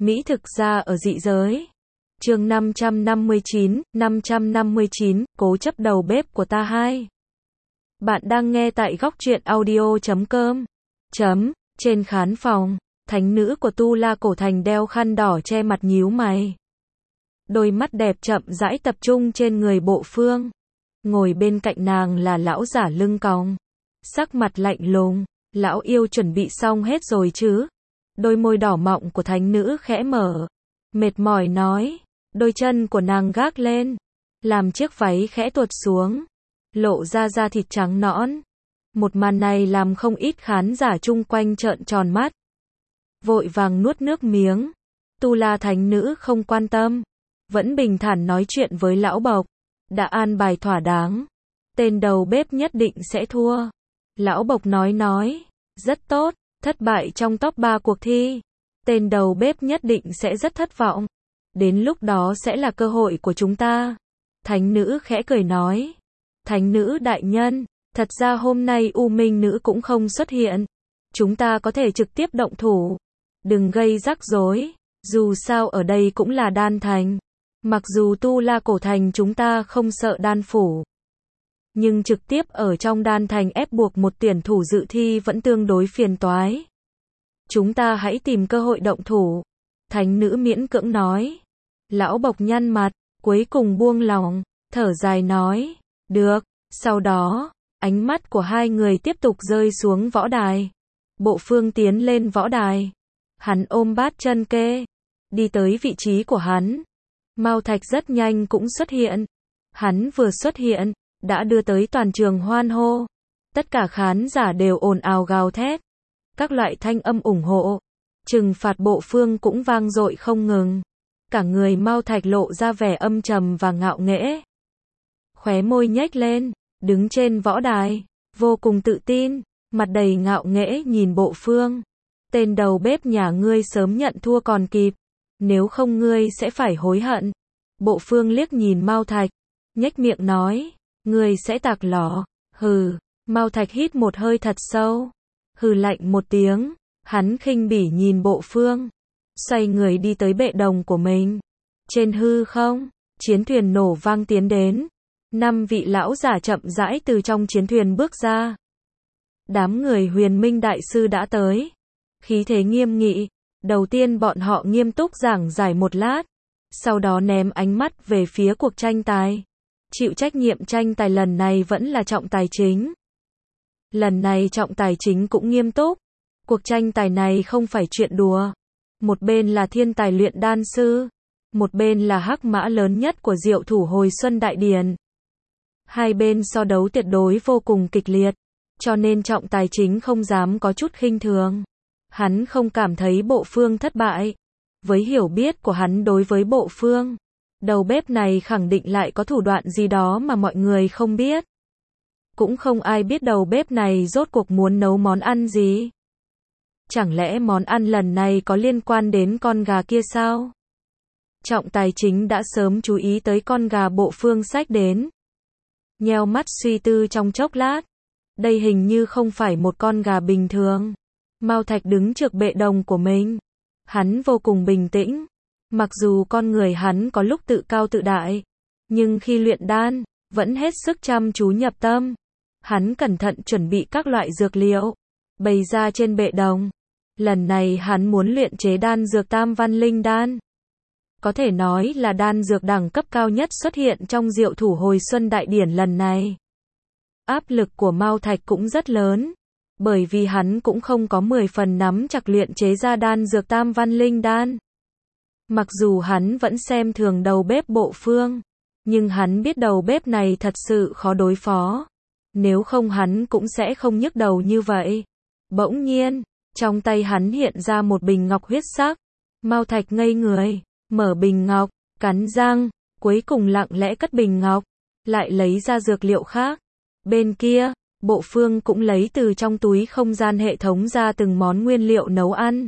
Mỹ thực ra ở dị giới. Chương 559, cố chấp đầu bếp của ta 2. Bạn đang nghe tại góc truyện audio.com. Trên khán phòng, thánh nữ của Tu La Cổ Thành đeo khăn đỏ che mặt nhíu mày. Đôi mắt đẹp chậm rãi tập trung trên người Bộ Phương. Ngồi bên cạnh nàng là lão giả lưng còng. Sắc mặt lạnh lùng, lão yêu chuẩn bị xong hết rồi chứ? Đôi môi đỏ mọng của thánh nữ khẽ mở. Mệt mỏi nói, đôi chân của nàng gác lên. Làm chiếc váy khẽ tuột xuống. Lộ ra da thịt trắng nõn. Một màn này làm không ít khán giả chung quanh trợn tròn mắt. Vội vàng nuốt nước miếng. Tu La thánh nữ không quan tâm. Vẫn bình thản nói chuyện với lão bộc. Đã an bài thỏa đáng. Tên đầu bếp nhất định sẽ thua. Lão bộc nói. Rất tốt. Thất bại trong top 3 cuộc thi. Tên đầu bếp nhất định sẽ rất thất vọng. Đến lúc đó sẽ là cơ hội của chúng ta. Thánh nữ khẽ cười nói. Thánh nữ đại nhân, thật ra hôm nay U Minh nữ cũng không xuất hiện. Chúng ta có thể trực tiếp động thủ. Đừng gây rắc rối. Dù sao ở đây cũng là đan thành. Mặc dù Tu La Cổ Thành chúng ta không sợ đan phủ. Nhưng trực tiếp ở trong đan thành ép buộc một tuyển thủ dự thi vẫn tương đối phiền toái. Chúng ta hãy tìm cơ hội động thủ. Thánh nữ miễn cưỡng nói. Lão bộc nhăn mặt, cuối cùng buông lòng, thở dài nói. Được, sau đó, ánh mắt của hai người tiếp tục rơi xuống võ đài. Bộ Phương tiến lên võ đài. Hắn ôm bát chân kê. Đi tới vị trí của hắn. Mao Thạch rất nhanh cũng xuất hiện. Hắn vừa xuất hiện, đã đưa tới toàn trường hoan hô. Tất cả khán giả đều ồn ào gào thét. Các loại thanh âm ủng hộ. Trừng phạt Bộ Phương cũng vang dội không ngừng. Cả người Mao Thạch lộ ra vẻ âm trầm và ngạo nghễ. Khóe môi nhếch lên, đứng trên võ đài, vô cùng tự tin, mặt đầy ngạo nghễ nhìn Bộ Phương. Tên đầu bếp nhà ngươi sớm nhận thua còn kịp, nếu không ngươi sẽ phải hối hận. Bộ Phương liếc nhìn Mao Thạch, nhếch miệng nói, ngươi sẽ tạc lò. Hừ. Mao Thạch hít một hơi thật sâu, hừ lạnh một tiếng, hắn khinh bỉ nhìn Bộ Phương, xoay người đi tới bệ đồng của mình. Trên hư không, chiến thuyền nổ vang tiến đến. 5 vị lão giả chậm rãi từ trong chiến thuyền bước ra. Đám người Huyền Minh đại sư đã tới. Khí thế nghiêm nghị. Đầu tiên bọn họ nghiêm túc giảng giải một lát. Sau đó ném ánh mắt về phía cuộc tranh tài. Chịu trách nhiệm tranh tài lần này vẫn là trọng tài chính. Lần này trọng tài chính cũng nghiêm túc. Cuộc tranh tài này không phải chuyện đùa. Một bên là thiên tài luyện đan sư. Một bên là hắc mã lớn nhất của Diệu Thủ Hồi Xuân Đại Điển. Hai bên so đấu tuyệt đối vô cùng kịch liệt, cho nên trọng tài chính không dám có chút khinh thường. Hắn không cảm thấy Bộ Phương thất bại. Với hiểu biết của hắn đối với Bộ Phương, đầu bếp này khẳng định lại có thủ đoạn gì đó mà mọi người không biết. Cũng không ai biết đầu bếp này rốt cuộc muốn nấu món ăn gì. Chẳng lẽ món ăn lần này có liên quan đến con gà kia sao? Trọng tài chính đã sớm chú ý tới con gà Bộ Phương xách đến. Nheo mắt suy tư trong chốc lát. Đây hình như không phải một con gà bình thường. Mao Thạch đứng trước bệ đồng của mình. Hắn vô cùng bình tĩnh. Mặc dù con người hắn có lúc tự cao tự đại, nhưng khi luyện đan, vẫn hết sức chăm chú nhập tâm. Hắn cẩn thận chuẩn bị các loại dược liệu, bày ra trên bệ đồng. Lần này hắn muốn luyện chế đan dược Tam Văn Linh đan. Có thể nói là đan dược đẳng cấp cao nhất xuất hiện trong Diệu Thủ Hồi Xuân Đại Điển lần này. Áp lực của Mao Thạch cũng rất lớn, bởi vì hắn cũng không có 10 phần nắm chặt luyện chế ra đan dược Tam Văn Linh đan. Mặc dù hắn vẫn xem thường đầu bếp Bộ Phương, nhưng hắn biết đầu bếp này thật sự khó đối phó. Nếu không hắn cũng sẽ không nhức đầu như vậy. Bỗng nhiên, trong tay hắn hiện ra một bình ngọc huyết sắc. Mao Thạch ngây người. Mở bình ngọc, cắn răng, cuối cùng lặng lẽ cất bình ngọc, lại lấy ra dược liệu khác. Bên kia, Bộ Phương cũng lấy từ trong túi không gian hệ thống ra từng món nguyên liệu nấu ăn.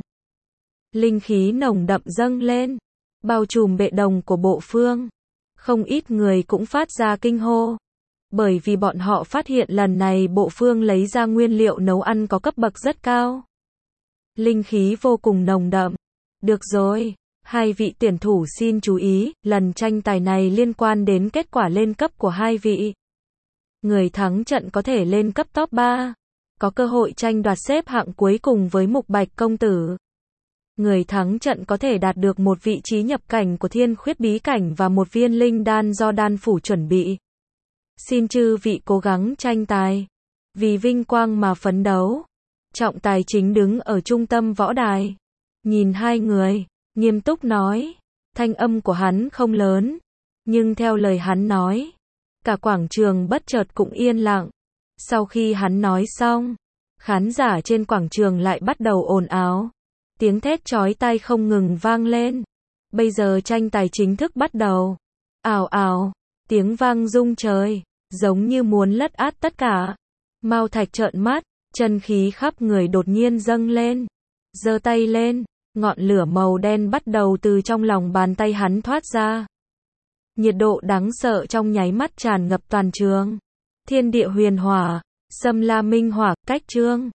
Linh khí nồng đậm dâng lên, bao trùm bệ đồng của Bộ Phương. Không ít người cũng phát ra kinh hô, bởi vì bọn họ phát hiện lần này Bộ Phương lấy ra nguyên liệu nấu ăn có cấp bậc rất cao. Linh khí vô cùng nồng đậm. Được rồi, Hai vị tuyển thủ xin chú ý, lần tranh tài này liên quan đến kết quả lên cấp của hai vị. Người thắng trận có thể lên cấp top 3, có cơ hội tranh đoạt xếp hạng cuối cùng với Mục Bạch công tử. Người thắng trận có thể đạt được một vị trí nhập cảnh của Thiên Khuyết bí cảnh và một viên linh đan do đan phủ chuẩn bị. Xin chư vị cố gắng tranh tài, vì vinh quang mà phấn đấu. Trọng tài chính đứng ở trung tâm võ đài, nhìn hai người, nghiêm túc nói. Thanh âm của hắn không lớn, nhưng theo lời hắn nói, cả quảng trường bất chợt cũng yên lặng. Sau khi hắn nói xong, khán giả trên quảng trường lại bắt đầu ồn ào. Tiếng thét chói tai không ngừng vang lên. Bây giờ tranh tài chính thức bắt đầu. Ào ào, tiếng vang rung trời, giống như muốn lất át tất cả. Mao Thạch trợn mắt, chân khí khắp người đột nhiên dâng lên. Giơ tay lên, ngọn lửa màu đen bắt đầu từ trong lòng bàn tay hắn thoát ra. Nhiệt độ đáng sợ trong nháy mắt tràn ngập toàn trường. Thiên địa huyền hỏa, Sâm La Minh hỏa, cách trương.